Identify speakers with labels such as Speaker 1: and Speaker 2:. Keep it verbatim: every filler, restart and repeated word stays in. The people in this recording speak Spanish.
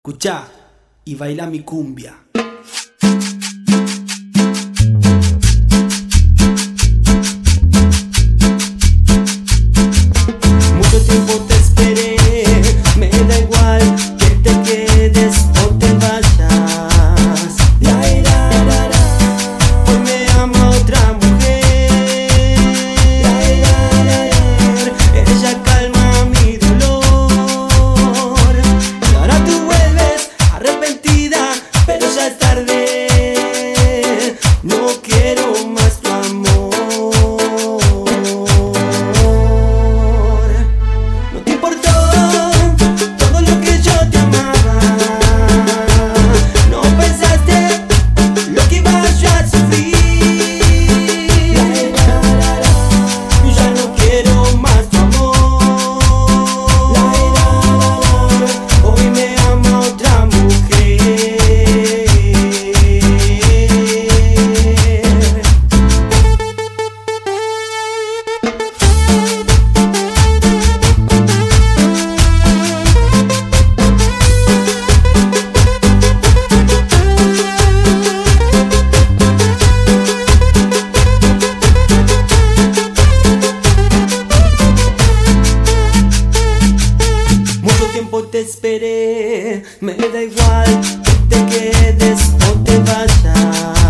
Speaker 1: Escuchá y baila mi cumbia. Mucho tiempo te esperé, me da igual que te quedes o te vayas. La, la, la, la. Hoy me ama otra mujer. La, la, la, la. Ella calma mi dolor. Y ahora tú vuelves arrepentida, pero ya es tarde. No quiero más tu amor. No te importó todo lo que yo te amaba. No pensaste lo que iba yo a sufrir. Yo ya no quiero más tu amor. Hoy me ama otra mujer. Mucho tiempo te esperé, me da igual que te quedes o te vayas.